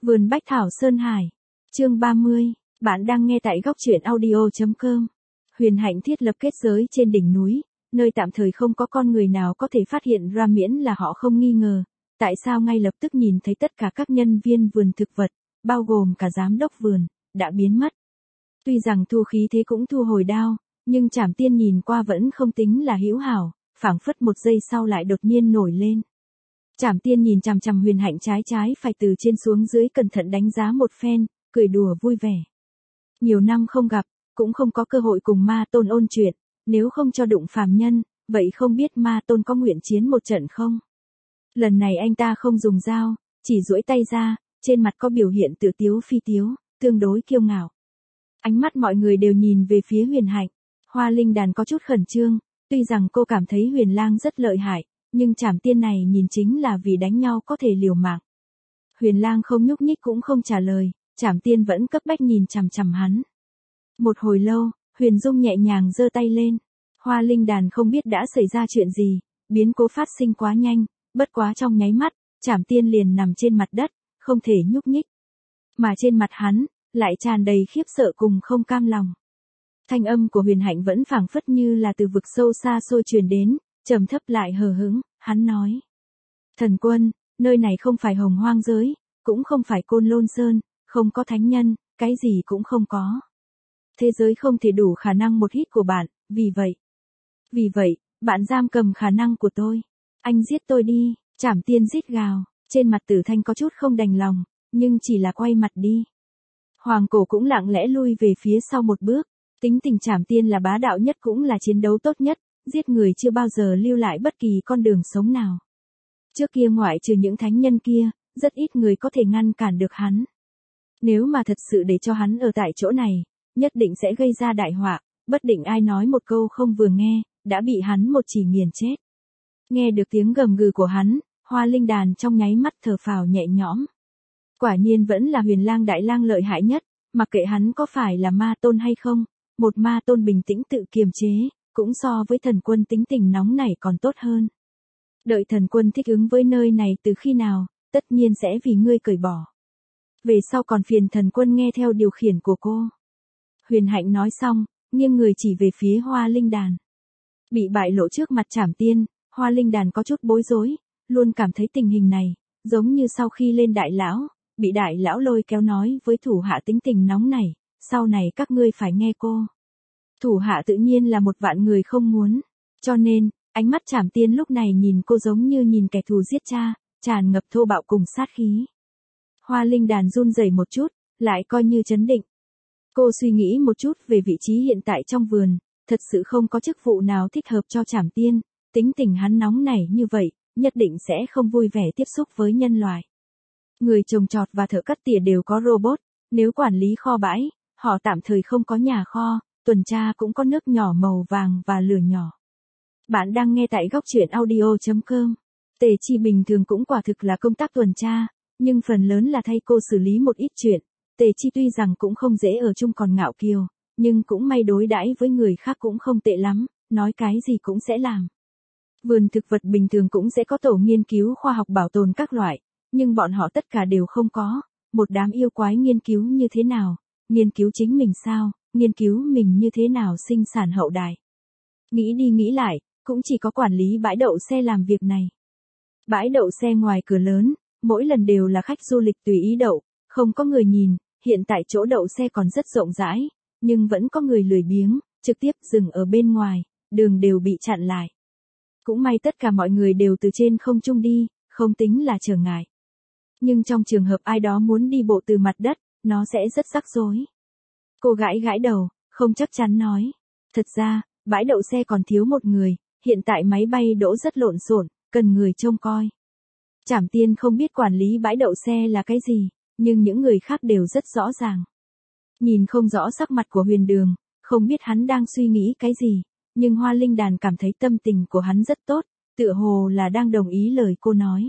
Vườn Bách Thảo Sơn Hải. Chương 30. Bạn đang nghe tại góc truyện audio.com. Huyền Hạnh thiết lập kết giới trên đỉnh núi, nơi tạm thời không có con người nào có thể phát hiện ra miễn là họ không nghi ngờ. Tại sao ngay lập tức nhìn thấy tất cả các nhân viên vườn thực vật, bao gồm cả giám đốc vườn, đã biến mất. Tuy rằng thu khí thế cũng thu hồi đao, nhưng Trảm Tiên nhìn qua vẫn không tính là hữu hảo, phảng phất một giây sau lại đột nhiên nổi lên. Trảm Tiên nhìn chằm chằm Huyền Hạnh trái phải từ trên xuống dưới cẩn thận đánh giá một phen, cười đùa vui vẻ. Nhiều năm không gặp, cũng không có cơ hội cùng Ma Tôn ôn chuyện, nếu không cho đụng phàm nhân, vậy không biết Ma Tôn có nguyện chiến một trận không? Lần này anh ta không dùng dao, chỉ duỗi tay ra, trên mặt có biểu hiện tự tiếu phi tiếu, tương đối kiêu ngạo. Ánh mắt mọi người đều nhìn về phía Huyền Hạnh. Hoa Linh Đàn có chút khẩn trương, tuy rằng cô cảm thấy Huyền Lang rất lợi hại, nhưng Trảm Tiên này nhìn chính là vì đánh nhau có thể liều mạng. Huyền Lang không nhúc nhích cũng không trả lời, Trảm Tiên vẫn cấp bách nhìn chằm chằm hắn. Một hồi lâu, Huyền Dung nhẹ nhàng giơ tay lên. Hoa Linh Đàn không biết đã xảy ra chuyện gì, biến cố phát sinh quá nhanh, bất quá trong nháy mắt, Trảm Tiên liền nằm trên mặt đất, không thể nhúc nhích. Mà trên mặt hắn, lại tràn đầy khiếp sợ cùng không cam lòng. Thanh âm của Huyền Hạnh vẫn phảng phất như là từ vực sâu xa xôi truyền đến, trầm thấp lại hờ hững, hắn nói. Thần quân, nơi này không phải Hồng Hoang giới, cũng không phải Côn Lôn Sơn, không có thánh nhân, cái gì cũng không có. Thế giới không thể đủ khả năng một hít của bạn, vì vậy, bạn giam cầm khả năng của tôi. Anh giết tôi đi, Trảm Tiên rít gào, trên mặt Tử Thanh có chút không đành lòng, nhưng chỉ là quay mặt đi. Hoàng Cổ cũng lặng lẽ lui về phía sau một bước, tính tình Trảm Tiên là bá đạo nhất cũng là chiến đấu tốt nhất, giết người chưa bao giờ lưu lại bất kỳ con đường sống nào. Trước kia ngoại trừ những thánh nhân kia, rất ít người có thể ngăn cản được hắn. Nếu mà thật sự để cho hắn ở tại chỗ này, nhất định sẽ gây ra đại họa, bất định ai nói một câu không vừa nghe, đã bị hắn một chỉ nghiền chết. Nghe được tiếng gầm gừ của hắn, Hoa Linh Đàn trong nháy mắt thở phào nhẹ nhõm. Quả nhiên vẫn là Huyền Lang đại lang lợi hại nhất, mặc kệ hắn có phải là Ma Tôn hay không, một Ma Tôn bình tĩnh tự kiềm chế, cũng so với thần quân tính tình nóng nảy còn tốt hơn. Đợi thần quân thích ứng với nơi này từ khi nào, tất nhiên sẽ vì ngươi cởi bỏ. Về sau còn phiền thần quân nghe theo điều khiển của cô. Huyền Hạnh nói xong, nghiêng người chỉ về phía Hoa Linh Đàn. Bị bại lộ trước mặt Trảm Tiên, Hoa Linh Đàn có chút bối rối, luôn cảm thấy tình hình này, giống như sau khi lên đại lão, bị đại lão lôi kéo nói với thủ hạ tính tình nóng nảy, sau này các ngươi phải nghe cô. Thủ hạ tự nhiên là một vạn người không muốn, cho nên, ánh mắt Trảm Tiên lúc này nhìn cô giống như nhìn kẻ thù giết cha, tràn ngập thô bạo cùng sát khí. Hoa Linh Đàn run rẩy một chút, lại coi như trấn định. Cô suy nghĩ một chút về vị trí hiện tại trong vườn, thật sự không có chức vụ nào thích hợp cho Trảm Tiên, tính tình hắn nóng nảy như vậy, nhất định sẽ không vui vẻ tiếp xúc với nhân loại. Người trồng trọt và thợ cắt tỉa đều có robot, nếu quản lý kho bãi, họ tạm thời không có nhà kho, tuần tra cũng có nước nhỏ màu vàng và lửa nhỏ. Bạn đang nghe tại góc truyện audio.com. Tề Chi bình thường cũng quả thực là công tác tuần tra, nhưng phần lớn là thay cô xử lý một ít chuyện. Tề Chi tuy rằng cũng không dễ ở chung còn ngạo kiều, nhưng cũng may đối đãi với người khác cũng không tệ lắm, nói cái gì cũng sẽ làm. Vườn thực vật bình thường cũng sẽ có tổ nghiên cứu khoa học bảo tồn các loại, nhưng bọn họ tất cả đều không có. Một đám yêu quái nghiên cứu như thế nào? Nghiên cứu chính mình sao? Nghiên cứu mình như thế nào sinh sản hậu đại? Nghĩ đi nghĩ lại, cũng chỉ có quản lý bãi đậu xe làm việc này. Bãi đậu xe ngoài cửa lớn, mỗi lần đều là khách du lịch tùy ý đậu, không có người nhìn, hiện tại chỗ đậu xe còn rất rộng rãi, nhưng vẫn có người lười biếng, trực tiếp dừng ở bên ngoài, đường đều bị chặn lại. Cũng may tất cả mọi người đều từ trên không trung đi, không tính là trở ngại. Nhưng trong trường hợp ai đó muốn đi bộ từ mặt đất, nó sẽ rất rắc rối. Cô gãi gãi đầu, không chắc chắn nói. Thật ra, bãi đậu xe còn thiếu một người, hiện tại máy bay đỗ rất lộn xộn, cần người trông coi. Trảm Tiên không biết quản lý bãi đậu xe là cái gì, nhưng những người khác đều rất rõ ràng. Nhìn không rõ sắc mặt của Huyền Đường, không biết hắn đang suy nghĩ cái gì, nhưng Hoa Linh Đàn cảm thấy tâm tình của hắn rất tốt, tựa hồ là đang đồng ý lời cô nói.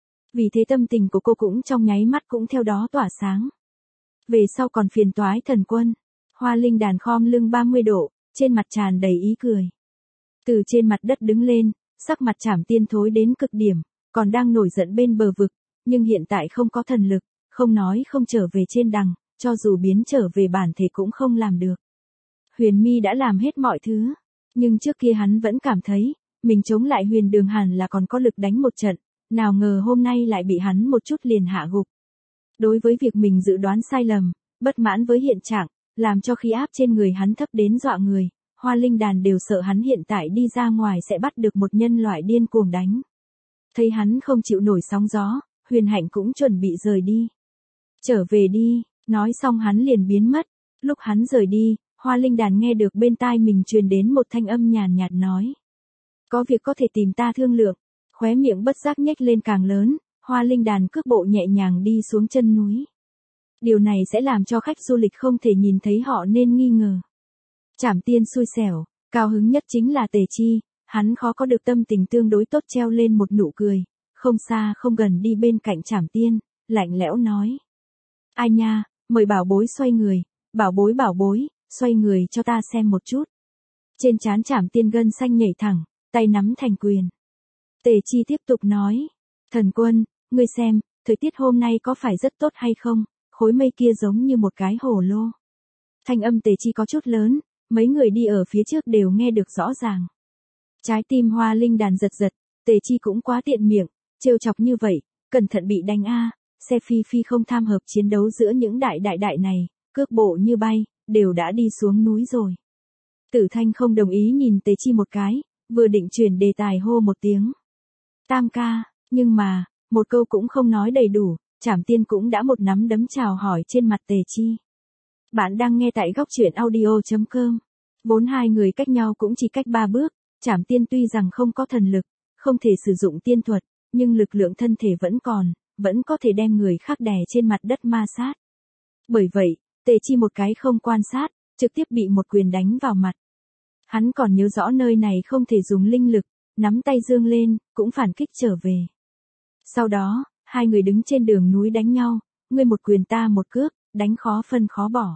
Vì thế tâm tình của cô cũng trong nháy mắt cũng theo đó tỏa sáng. Về sau còn phiền toái thần quân. Hoa Linh Đàn khom lưng 30 độ, trên mặt tràn đầy ý cười. Từ trên mặt đất đứng lên, sắc mặt Trảm Tiên thối đến cực điểm, còn đang nổi giận bên bờ vực, nhưng hiện tại không có thần lực, không nói không trở về trên đằng, cho dù biến trở về bản thể cũng không làm được. Huyền My đã làm hết mọi thứ, nhưng trước kia hắn vẫn cảm thấy, mình chống lại Huyền Đường hẳn là còn có lực đánh một trận, nào ngờ hôm nay lại bị hắn một chút liền hạ gục. Đối với việc mình dự đoán sai lầm, bất mãn với hiện trạng, làm cho khí áp trên người hắn thấp đến dọa người, Hoa Linh Đàn đều sợ hắn hiện tại đi ra ngoài sẽ bắt được một nhân loại điên cuồng đánh. Thấy hắn không chịu nổi sóng gió, Huyền Hạnh cũng chuẩn bị rời đi. Trở về đi, nói xong hắn liền biến mất. Lúc hắn rời đi, Hoa Linh Đàn nghe được bên tai mình truyền đến một thanh âm nhàn nhạt nói. Có việc có thể tìm ta thương lượng. Khóe miệng bất giác nhếch lên càng lớn, Hoa Linh Đàn cước bộ nhẹ nhàng đi xuống chân núi. Điều này sẽ làm cho khách du lịch không thể nhìn thấy họ nên nghi ngờ. Trảm Tiên xui xẻo, cao hứng nhất chính là Tề Chi, hắn khó có được tâm tình tương đối tốt treo lên một nụ cười, không xa không gần đi bên cạnh Trảm Tiên, lạnh lẽo nói. Ai nha, mời bảo bối xoay người, bảo bối, xoay người cho ta xem một chút. Trên trán Trảm Tiên gân xanh nhảy thẳng, tay nắm thành quyền. Tề Chi tiếp tục nói, thần quân, ngươi xem, thời tiết hôm nay có phải rất tốt hay không, khối mây kia giống như một cái hồ lô. Thanh âm Tề Chi có chút lớn, mấy người đi ở phía trước đều nghe được rõ ràng. Trái tim Hoa Linh Đàn giật giật, Tề Chi cũng quá tiện miệng, trêu chọc như vậy, cẩn thận bị đánh a. Xe Phi Phi không tham hợp chiến đấu giữa những đại này, cước bộ như bay, đều đã đi xuống núi rồi. Tử Thanh không đồng ý nhìn Tề Chi một cái, vừa định chuyển đề tài hô một tiếng. Tam ca, nhưng mà, một câu cũng không nói đầy đủ, Trảm Tiên cũng đã một nắm đấm chào hỏi trên mặt Tề Chi. Bạn đang nghe tại góc truyện audio.com. Vốn hai người cách nhau cũng chỉ cách 3 bước, Trảm Tiên tuy rằng không có thần lực, không thể sử dụng tiên thuật, nhưng lực lượng thân thể vẫn còn, vẫn có thể đem người khác đè trên mặt đất ma sát. Bởi vậy, Tề Chi một cái không quan sát, trực tiếp bị một quyền đánh vào mặt. Hắn còn nhớ rõ nơi này không thể dùng linh lực, nắm tay dương lên, cũng phản kích trở về. Sau đó, hai người đứng trên đường núi đánh nhau, ngươi một quyền ta một cước, đánh khó phân khó bỏ.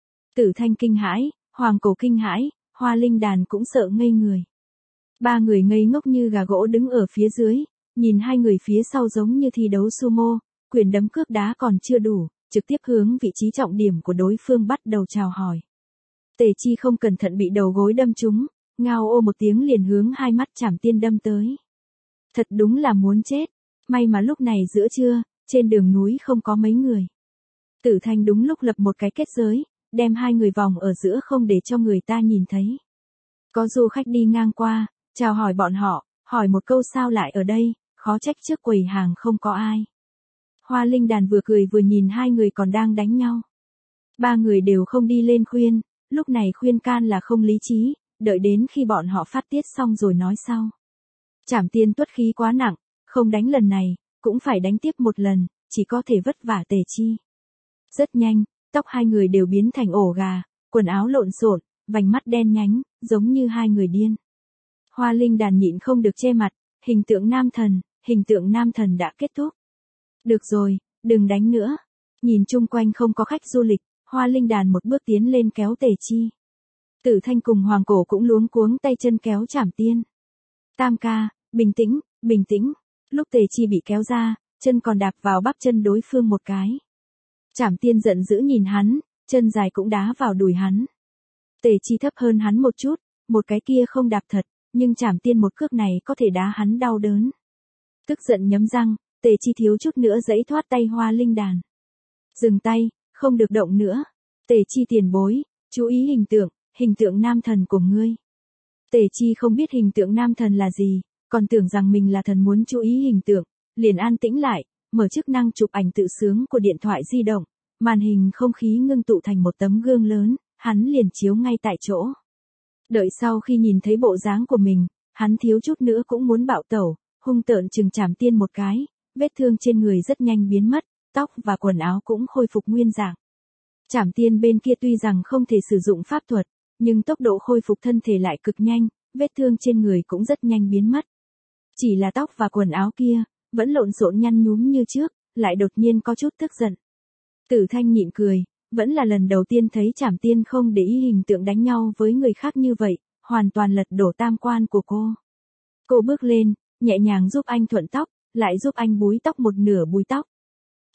Tử Thanh kinh hãi, Hoàng Cổ kinh hãi, Hoa Linh Đàn cũng sợ ngây người. Ba người ngây ngốc như gà gỗ đứng ở phía dưới, nhìn hai người phía sau giống như thi đấu sumo, quyền đấm cước đá còn chưa đủ, trực tiếp hướng vị trí trọng điểm của đối phương bắt đầu chào hỏi. Tề Chi không cẩn thận bị đầu gối đâm trúng, ngao ô một tiếng liền hướng hai mắt Trảm Tiên đâm tới. Thật đúng là muốn chết, may mà lúc này giữa trưa, trên đường núi không có mấy người. Tử Thanh đúng lúc lập một cái kết giới, đem hai người vòng ở giữa không để cho người ta nhìn thấy. Có du khách đi ngang qua, chào hỏi bọn họ, hỏi một câu sao lại ở đây, khó trách trước quầy hàng không có ai. Hoa Linh Đàn vừa cười vừa nhìn hai người còn đang đánh nhau. Ba người đều không đi lên khuyên, lúc này khuyên can là không lý trí, đợi đến khi bọn họ phát tiết xong rồi nói sau. Trảm Tiên tuất khí quá nặng, không đánh lần này, cũng phải đánh tiếp một lần, chỉ có thể vất vả Tề Chi. Rất nhanh, tóc hai người đều biến thành ổ gà, quần áo lộn xộn, vành mắt đen nhánh, giống như hai người điên. Hoa Linh Đàn nhịn không được che mặt, hình tượng nam thần đã kết thúc. Được rồi, đừng đánh nữa. Nhìn chung quanh không có khách du lịch, Hoa Linh Đàn một bước tiến lên kéo Tề Chi. Tử Thanh cùng Hoàng Cổ cũng luống cuống tay chân kéo Trảm Tiên. Tam ca, bình tĩnh. Lúc Tề Chi bị kéo ra, chân còn đạp vào bắp chân đối phương một cái. Trảm Tiên giận dữ nhìn hắn, chân dài cũng đá vào đùi hắn. Tề Chi thấp hơn hắn một chút, một cái kia không đạp thật, nhưng Trảm Tiên một cước này có thể đá hắn đau đớn. Tức giận nhấm răng, Tề Chi thiếu chút nữa giãy thoát tay Hoa Linh Đàn. Dừng tay, không được động nữa. Tề Chi tiền bối, chú ý hình tượng nam thần của ngươi. Tề Chi không biết hình tượng nam thần là gì, còn tưởng rằng mình là thần muốn chú ý hình tượng, liền an tĩnh lại, mở chức năng chụp ảnh tự sướng của điện thoại di động, màn hình không khí ngưng tụ thành một tấm gương lớn, hắn liền chiếu ngay tại chỗ. Đợi sau khi nhìn thấy bộ dáng của mình, hắn thiếu chút nữa cũng muốn bạo tẩu, hung tợn chừng Trảm Tiên một cái, vết thương trên người rất nhanh biến mất, tóc và quần áo cũng khôi phục nguyên dạng. Trảm Tiên bên kia tuy rằng không thể sử dụng pháp thuật, nhưng tốc độ khôi phục thân thể lại cực nhanh, vết thương trên người cũng rất nhanh biến mất. Chỉ là tóc và quần áo kia, vẫn lộn xộn nhăn nhúm như trước, lại đột nhiên có chút tức giận. Tử Thanh nhịn cười, vẫn là lần đầu tiên thấy Trảm Tiên không để ý hình tượng đánh nhau với người khác như vậy, hoàn toàn lật đổ tam quan của cô. Cô bước lên, nhẹ nhàng giúp anh thuận tóc, lại giúp anh búi tóc một nửa búi tóc.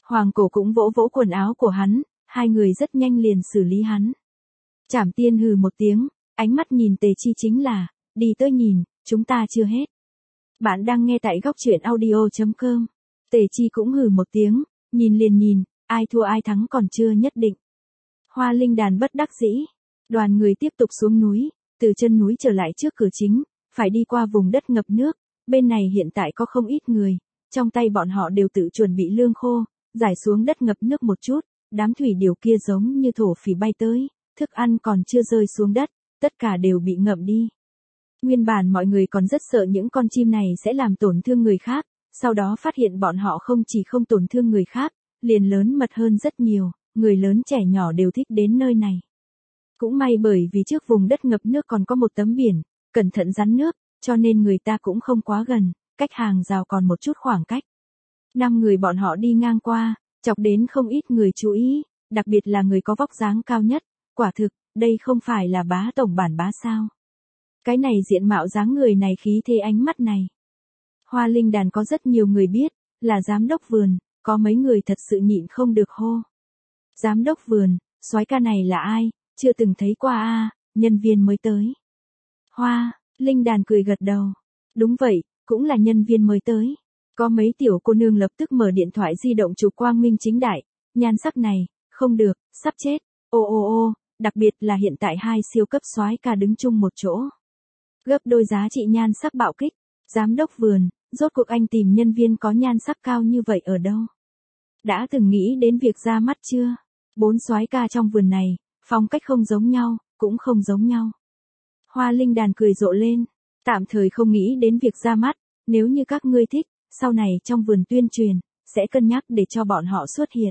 Hoàng Cổ cũng vỗ vỗ quần áo của hắn, hai người rất nhanh liền xử lý hắn. Trảm Tiên hừ một tiếng, ánh mắt nhìn Tề Chi chính là, đi tới nhìn, chúng ta chưa hết. Bạn đang nghe tại góc truyện audio.com. Tề Chi cũng hừ một tiếng, nhìn liền nhìn, ai thua ai thắng còn chưa nhất định. Hoa Linh Đàn bất đắc dĩ. Đoàn người tiếp tục xuống núi, từ chân núi trở lại trước cửa chính, phải đi qua vùng đất ngập nước. Bên này hiện tại có không ít người, trong tay bọn họ đều tự chuẩn bị lương khô, giải xuống đất ngập nước một chút, đám thủy điều kia giống như thổ phỉ bay tới, thức ăn còn chưa rơi xuống đất, tất cả đều bị ngậm đi. Nguyên bản mọi người còn rất sợ những con chim này sẽ làm tổn thương người khác, sau đó phát hiện bọn họ không chỉ không tổn thương người khác, liền lớn mật hơn rất nhiều, người lớn trẻ nhỏ đều thích đến nơi này. Cũng may bởi vì trước vùng đất ngập nước còn có một tấm biển, cẩn thận rắn nước, cho nên người ta cũng không quá gần, cách hàng rào còn một chút khoảng cách. 5 người bọn họ đi ngang qua, chọc đến không ít người chú ý, đặc biệt là người có vóc dáng cao nhất, quả thực, đây không phải là bá tổng bản bá sao. Cái này diện mạo dáng người này khí thế ánh mắt này. Hoa Linh Đàn có rất nhiều người biết, là giám đốc vườn, có mấy người thật sự nhịn không được hô. Giám đốc vườn, soái ca này là ai, chưa từng thấy qua a, nhân viên mới tới. Hoa Linh Đàn cười gật đầu. Đúng vậy, cũng là nhân viên mới tới. Có mấy tiểu cô nương lập tức mở điện thoại di động chụp quang minh chính đại, nhan sắc này, không được, sắp chết. Ô, đặc biệt là hiện tại hai siêu cấp soái ca đứng chung một chỗ. Gấp đôi giá trị nhan sắc bạo kích. Giám đốc vườn, rốt cuộc anh tìm nhân viên có nhan sắc cao như vậy ở đâu? Đã từng nghĩ đến việc ra mắt chưa? 4 soái ca trong vườn này, phong cách không giống nhau, cũng không giống nhau. Hoa Linh Đàn cười rộ lên, tạm thời không nghĩ đến việc ra mắt, nếu như các ngươi thích, sau này trong vườn tuyên truyền, sẽ cân nhắc để cho bọn họ xuất hiện.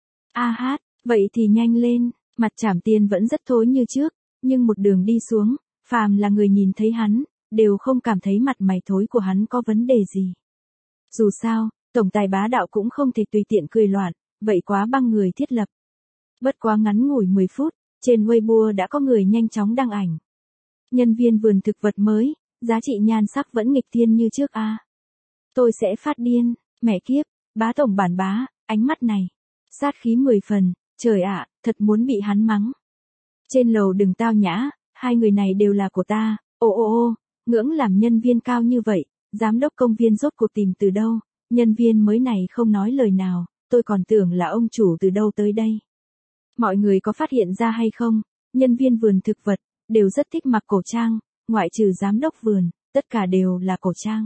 A hát, vậy thì nhanh lên, mặt Trảm Tiên vẫn rất thối như trước, nhưng một đường đi xuống, phàm là người nhìn thấy hắn, đều không cảm thấy mặt mày thối của hắn có vấn đề gì. Dù sao, tổng tài bá đạo cũng không thể tùy tiện cười loạn, vậy quá băng người thiết lập. Bất quá ngắn ngủi 10 phút, trên Weibo đã có người nhanh chóng đăng ảnh. Nhân viên vườn thực vật mới, giá trị nhan sắc vẫn nghịch thiên như trước a. Tôi sẽ phát điên, mẹ kiếp, bá tổng bản bá, ánh mắt này. Sát khí 10 phần, trời ạ, thật muốn bị hắn mắng. Trên lầu đừng tao nhã, hai người này đều là của ta, ô, ngưỡng làm nhân viên cao như vậy, giám đốc công viên rốt cuộc tìm từ đâu, nhân viên mới này không nói lời nào, tôi còn tưởng là ông chủ từ đâu tới đây. Mọi người có phát hiện ra hay không, nhân viên vườn thực vật, đều rất thích mặc cổ trang, ngoại trừ giám đốc vườn, tất cả đều là cổ trang.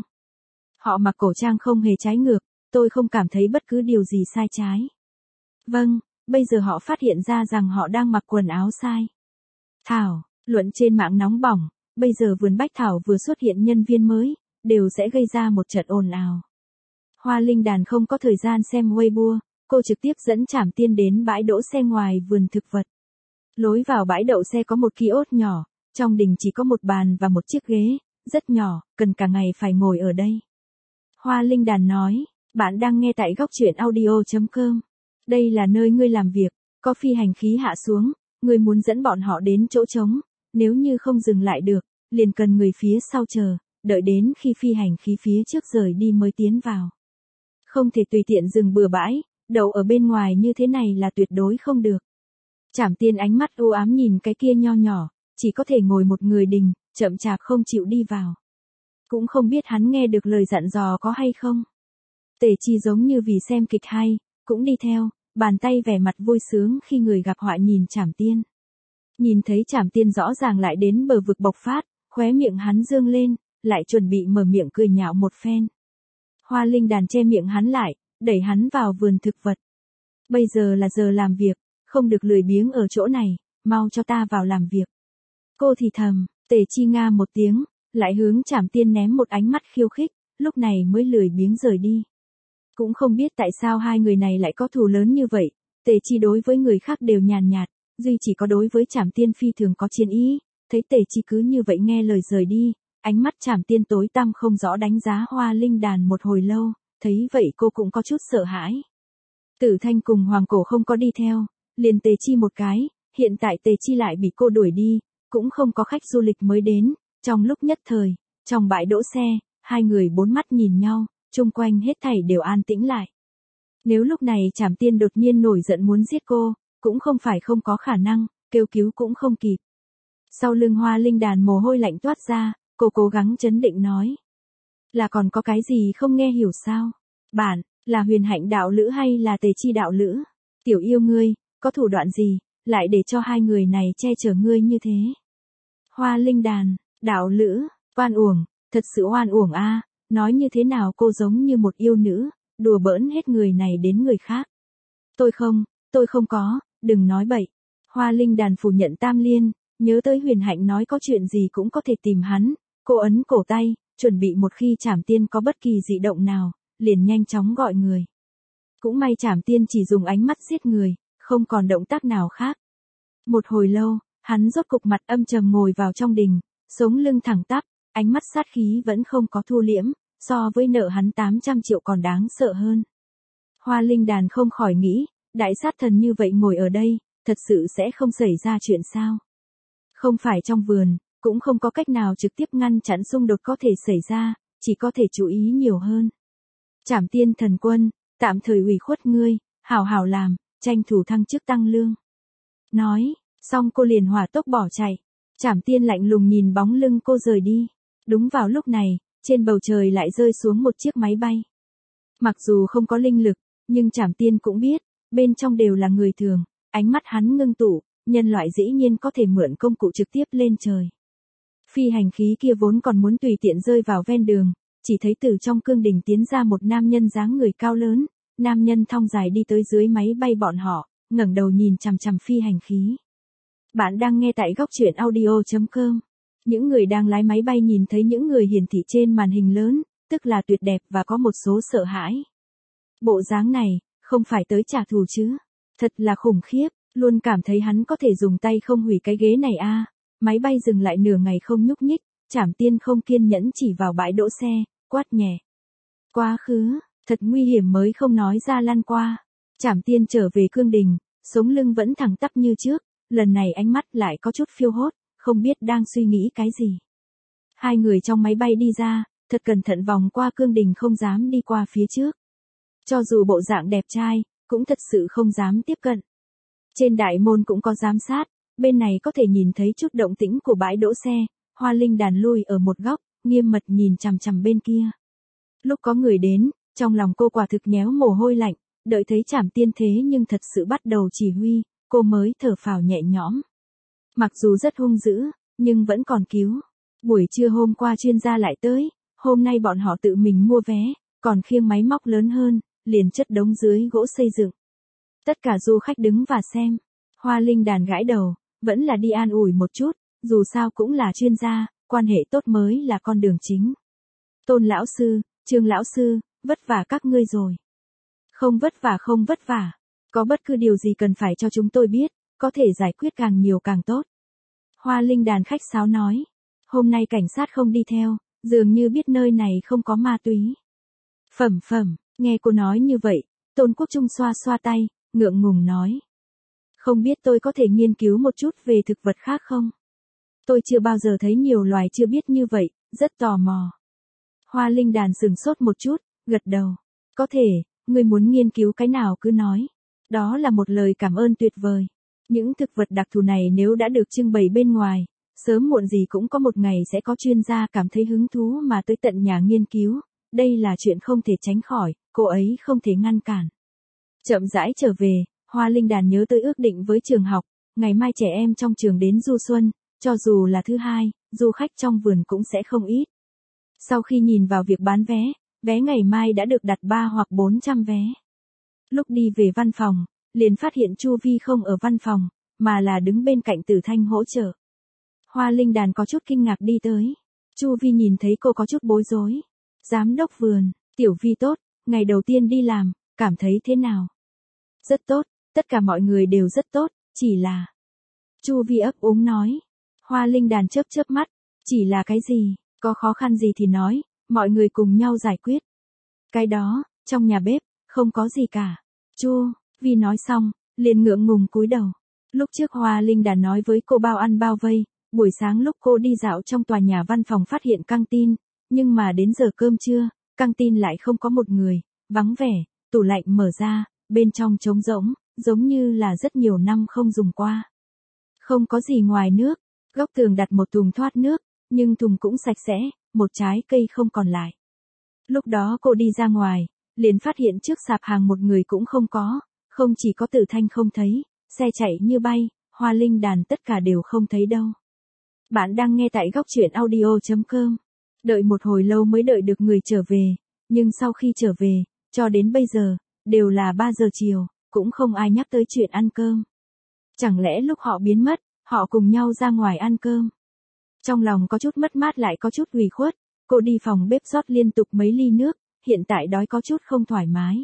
Họ mặc cổ trang không hề trái ngược, tôi không cảm thấy bất cứ điều gì sai trái. Vâng, bây giờ họ phát hiện ra rằng họ đang mặc quần áo sai. Thảo, luận trên mạng nóng bỏng, bây giờ vườn Bách Thảo vừa xuất hiện nhân viên mới, đều sẽ gây ra một trận ồn ào. Hoa Linh Đàn không có thời gian xem Weibo, cô trực tiếp dẫn Trảm Tiên đến bãi đỗ xe ngoài vườn thực vật. Lối vào bãi đậu xe có một kiosk nhỏ, trong đình chỉ có một bàn và một chiếc ghế, rất nhỏ, cần cả ngày phải ngồi ở đây. Hoa Linh Đàn nói, bạn đang nghe tại góc truyện audio.com. Đây là nơi ngươi làm việc, có phi hành khí hạ xuống, ngươi muốn dẫn bọn họ đến chỗ trống, nếu như không dừng lại được, liền cần người phía sau chờ, đợi đến khi phi hành khí phía trước rời đi mới tiến vào. Không thể tùy tiện dừng bừa bãi, đậu ở bên ngoài như thế này là tuyệt đối không được. Trảm Tiên ánh mắt u ám nhìn cái kia nho nhỏ, chỉ có thể ngồi một người đình, chậm chạp không chịu đi vào. Cũng không biết hắn nghe được lời dặn dò có hay không. Tề Chi giống như vì xem kịch hay, cũng đi theo, bàn tay vẻ mặt vui sướng khi người gặp họa nhìn Trảm Tiên. Nhìn thấy Trảm Tiên rõ ràng lại đến bờ vực bộc phát, khóe miệng hắn dương lên, lại chuẩn bị mở miệng cười nhạo một phen. Hoa Linh Đàn che miệng hắn lại, đẩy hắn vào vườn thực vật. Bây giờ là giờ làm việc, không được lười biếng ở chỗ này, mau cho ta vào làm việc. Cô thì thầm, Tề Chi nga một tiếng, lại hướng Trảm Tiên ném một ánh mắt khiêu khích, lúc này mới lười biếng rời đi. Cũng không biết tại sao hai người này lại có thù lớn như vậy, Tề Chi đối với người khác đều nhàn nhạt, duy chỉ có đối với Trảm Tiên phi thường có chiến ý, thấy Tề Chi cứ như vậy nghe lời rời đi, ánh mắt Trảm Tiên tối tăm không rõ đánh giá Hoa Linh Đàn một hồi lâu, thấy vậy cô cũng có chút sợ hãi. Tử Thanh cùng Hoàng Cổ không có đi theo, liền Tề Chi một cái, hiện tại Tề Chi lại bị cô đuổi đi, cũng không có khách du lịch mới đến, trong lúc nhất thời, trong bãi đỗ xe, hai người bốn mắt nhìn nhau, chung quanh hết thảy đều an tĩnh lại. Nếu lúc này Trảm Tiên đột nhiên nổi giận muốn giết cô, cũng không phải không có khả năng, kêu cứu cũng không kịp. Sau lưng Hoa Linh Đàn mồ hôi lạnh toát ra, cô cố gắng trấn định nói. Là còn có cái gì không nghe hiểu sao? Bạn, là Huyền Hạnh đạo lữ hay là Tề Chi đạo lữ? Tiểu yêu ngươi, có thủ đoạn gì, lại để cho hai người này che chở ngươi như thế? Hoa Linh Đàn, đạo lữ, oan uổng, thật sự oan uổng a, nói như thế nào cô giống như một yêu nữ, đùa bỡn hết người này đến người khác. Tôi không có, đừng nói bậy. Hoa Linh Đàn phủ nhận tam liên, nhớ tới Huyền Hạnh nói có chuyện gì cũng có thể tìm hắn, cô ấn cổ tay, chuẩn bị một khi Trảm Tiên có bất kỳ dị động nào, liền nhanh chóng gọi người. Cũng may Trảm Tiên chỉ dùng ánh mắt giết người, không còn động tác nào khác. Một hồi lâu, hắn rốt cục mặt âm trầm ngồi vào trong đình, sống lưng thẳng tắp, ánh mắt sát khí vẫn không có thu liễm, so với nợ hắn 800 triệu còn đáng sợ hơn. Hoa Linh Đàn không khỏi nghĩ, đại sát thần như vậy ngồi ở đây, thật sự sẽ không xảy ra chuyện sao? Không phải trong vườn, cũng không có cách nào trực tiếp ngăn chặn xung đột có thể xảy ra, chỉ có thể chú ý nhiều hơn. Trảm Tiên thần quân, tạm thời ủy khuất ngươi, hảo hảo làm, tranh thủ thăng chức tăng lương. Nói, xong cô liền hỏa tốc bỏ chạy. Trảm Tiên lạnh lùng nhìn bóng lưng cô rời đi. Đúng vào lúc này, trên bầu trời lại rơi xuống một chiếc máy bay. Mặc dù không có linh lực, nhưng Trảm Tiên cũng biết, bên trong đều là người thường, ánh mắt hắn ngưng tụ, nhân loại dĩ nhiên có thể mượn công cụ trực tiếp lên trời. Phi hành khí kia vốn còn muốn tùy tiện rơi vào ven đường, chỉ thấy từ trong cương đình tiến ra một nam nhân dáng người cao lớn, nam nhân thong dài đi tới dưới máy bay bọn họ, ngẩng đầu nhìn chằm chằm phi hành khí. Bạn đang nghe tại góc truyện audio.com. Những người đang lái máy bay nhìn thấy những người hiển thị trên màn hình lớn, tức là tuyệt đẹp và có một số sợ hãi. Bộ dáng này, không phải tới trả thù chứ. Thật là khủng khiếp, luôn cảm thấy hắn có thể dùng tay không hủy cái ghế này a. Máy bay dừng lại nửa ngày không nhúc nhích, Trảm Tiên không kiên nhẫn chỉ vào bãi đỗ xe, quát nhẹ. Quá khứ, thật nguy hiểm mới không nói ra lăn qua. Trảm Tiên trở về cương đình, sống lưng vẫn thẳng tắp như trước, lần này ánh mắt lại có chút phiêu hốt, không biết đang suy nghĩ cái gì. Hai người trong máy bay đi ra, thật cẩn thận vòng qua cương đình không dám đi qua phía trước. Cho dù bộ dạng đẹp trai, cũng thật sự không dám tiếp cận. Trên đại môn cũng có giám sát, bên này có thể nhìn thấy chút động tĩnh của bãi đỗ xe, Hoa Linh Đàn lui ở một góc, nghiêm mật nhìn chằm chằm bên kia. Lúc có người đến, trong lòng cô quả thực nhéo mồ hôi lạnh, đợi thấy Trảm Tiên thế nhưng thật sự bắt đầu chỉ huy, cô mới thở phào nhẹ nhõm. Mặc dù rất hung dữ, nhưng vẫn còn cứu. Buổi trưa hôm qua chuyên gia lại tới, hôm nay bọn họ tự mình mua vé, còn khiêng máy móc lớn hơn, liền chất đống dưới gỗ xây dựng. Tất cả du khách đứng và xem. Hoa Linh Đàn gãi đầu, vẫn là đi an ủi một chút, dù sao cũng là chuyên gia, quan hệ tốt mới là con đường chính. Tôn lão sư, Trương lão sư, vất vả các ngươi rồi. Không vất vả, có bất cứ điều gì cần phải cho chúng tôi biết, có thể giải quyết càng nhiều càng tốt. Hoa Linh Đàn khách sáo nói, hôm nay cảnh sát không đi theo, dường như biết nơi này không có ma túy. Nghe cô nói như vậy, Tôn Quốc Trung xoa xoa tay, ngượng ngùng nói. Không biết tôi có thể nghiên cứu một chút về thực vật khác không? Tôi chưa bao giờ thấy nhiều loài chưa biết như vậy, rất tò mò. Hoa Linh Đàn sửng sốt một chút, gật đầu. Có thể, ngươi muốn nghiên cứu cái nào cứ nói. Đó là một lời cảm ơn tuyệt vời. Những thực vật đặc thù này nếu đã được trưng bày bên ngoài, sớm muộn gì cũng có một ngày sẽ có chuyên gia cảm thấy hứng thú mà tới tận nhà nghiên cứu. Đây là chuyện không thể tránh khỏi, cô ấy không thể ngăn cản. Chậm rãi trở về, Hoa Linh Đàn nhớ tới ước định với trường học, ngày mai trẻ em trong trường đến du xuân, cho dù là thứ hai, du khách trong vườn cũng sẽ không ít. Sau khi nhìn vào việc bán vé, vé ngày mai đã được đặt 3 hoặc 400 vé. Lúc đi về văn phòng, liền phát hiện Chu Vi không ở văn phòng, mà là đứng bên cạnh Tử Thanh hỗ trợ. Hoa Linh Đàn có chút kinh ngạc đi tới. Chu Vi nhìn thấy cô có chút bối rối. Giám đốc vườn, Tiểu Vi tốt, ngày đầu tiên đi làm, cảm thấy thế nào? Rất tốt, tất cả mọi người đều rất tốt, chỉ là... Chu Vi ấp úng nói. Hoa Linh Đàn chớp chớp mắt, chỉ là cái gì, có khó khăn gì thì nói, mọi người cùng nhau giải quyết. Cái đó, trong nhà bếp, không có gì cả. Chu Vi nói xong, liền ngượng ngùng cúi đầu. Lúc trước Hoa Linh Đàn nói với cô bao ăn bao vây, buổi sáng lúc cô đi dạo trong tòa nhà văn phòng phát hiện căng tin, nhưng mà đến giờ cơm trưa, căng tin lại không có một người, vắng vẻ, tủ lạnh mở ra, bên trong trống rỗng, giống như là rất nhiều năm không dùng qua. Không có gì ngoài nước, góc tường đặt một thùng thoát nước, nhưng thùng cũng sạch sẽ, một trái cây không còn lại. Lúc đó cô đi ra ngoài, liền phát hiện trước sạp hàng một người cũng không có, không chỉ có Tử Thanh không thấy, xe chạy như bay, Hoa Linh Đàn tất cả đều không thấy đâu. Bạn đang nghe tại góc truyện audio.com. Đợi một hồi lâu mới đợi được người trở về, nhưng sau khi trở về, cho đến bây giờ, đều là 3 giờ chiều, cũng không ai nhắc tới chuyện ăn cơm. Chẳng lẽ lúc họ biến mất, họ cùng nhau ra ngoài ăn cơm? Trong lòng có chút mất mát lại có chút ủy khuất, cô đi phòng bếp rót liên tục mấy ly nước, hiện tại đói có chút không thoải mái.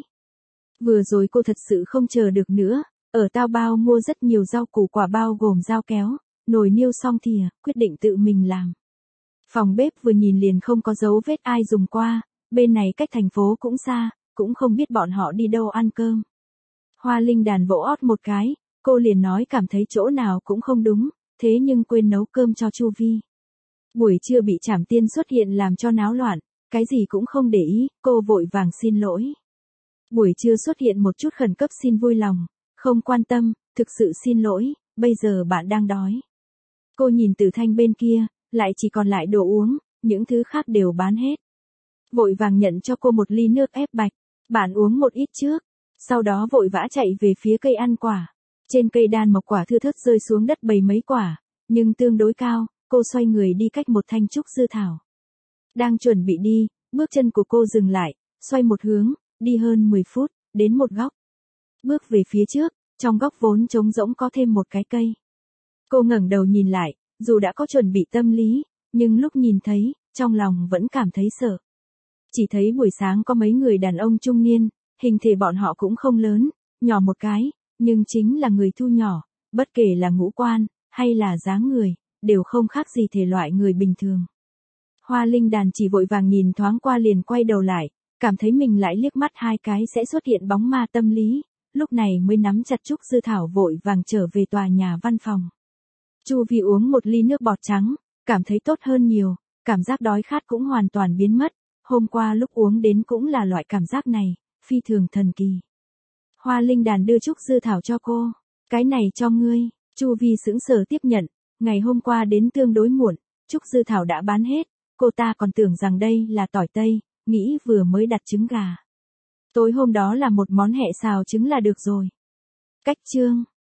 Vừa rồi cô thật sự không chờ được nữa, ở Taobao mua rất nhiều rau củ quả bao gồm dao kéo, nồi niêu xong thìa, quyết định tự mình làm. Phòng bếp vừa nhìn liền không có dấu vết ai dùng qua, bên này cách thành phố cũng xa, cũng không biết bọn họ đi đâu ăn cơm. Hoa Linh Đàn vỗ ót một cái, cô liền nói cảm thấy chỗ nào cũng không đúng, thế nhưng quên nấu cơm cho Chu Vi. Buổi trưa bị Trảm Tiên xuất hiện làm cho náo loạn, cái gì cũng không để ý, cô vội vàng xin lỗi. Buổi trưa xuất hiện một chút khẩn cấp xin vui lòng, không quan tâm, thực sự xin lỗi, bây giờ bạn đang đói. Cô nhìn Tử Thanh bên kia, lại chỉ còn lại đồ uống, những thứ khác đều bán hết. Vội vàng nhận cho cô một ly nước ép bạch, bạn uống một ít trước, sau đó vội vã chạy về phía cây ăn quả. Trên cây đan mộc quả thưa thớt rơi xuống đất bầy mấy quả, nhưng tương đối cao, cô xoay người đi cách một thanh trúc dư thảo. Đang chuẩn bị đi, bước chân của cô dừng lại, xoay một hướng, đi hơn 10 phút, đến một góc. Bước về phía trước, trong góc vốn trống rỗng có thêm một cái cây. Cô ngẩng đầu nhìn lại, dù đã có chuẩn bị tâm lý, nhưng lúc nhìn thấy, trong lòng vẫn cảm thấy sợ. Chỉ thấy buổi sáng có mấy người đàn ông trung niên, hình thể bọn họ cũng không lớn, nhỏ một cái, nhưng chính là người thu nhỏ, bất kể là ngũ quan, hay là dáng người, đều không khác gì thể loại người bình thường. Hoa Linh Đàn chỉ vội vàng nhìn thoáng qua liền quay đầu lại, cảm thấy mình lại liếc mắt hai cái sẽ xuất hiện bóng ma tâm lý, lúc này mới nắm chặt trúc dư thảo vội vàng trở về tòa nhà văn phòng. Chu Vi uống một ly nước bọt trắng, cảm thấy tốt hơn nhiều, cảm giác đói khát cũng hoàn toàn biến mất, hôm qua lúc uống đến cũng là loại cảm giác này, phi thường thần kỳ. Hoa Linh Đàn đưa trúc dư thảo cho cô, cái này cho ngươi. Chu Vi sững sờ tiếp nhận, ngày hôm qua đến tương đối muộn, trúc dư thảo đã bán hết, cô ta còn tưởng rằng đây là tỏi tây, nghĩ vừa mới đặt trứng gà. Tối hôm đó là một món hẹ xào trứng là được rồi. Cách chương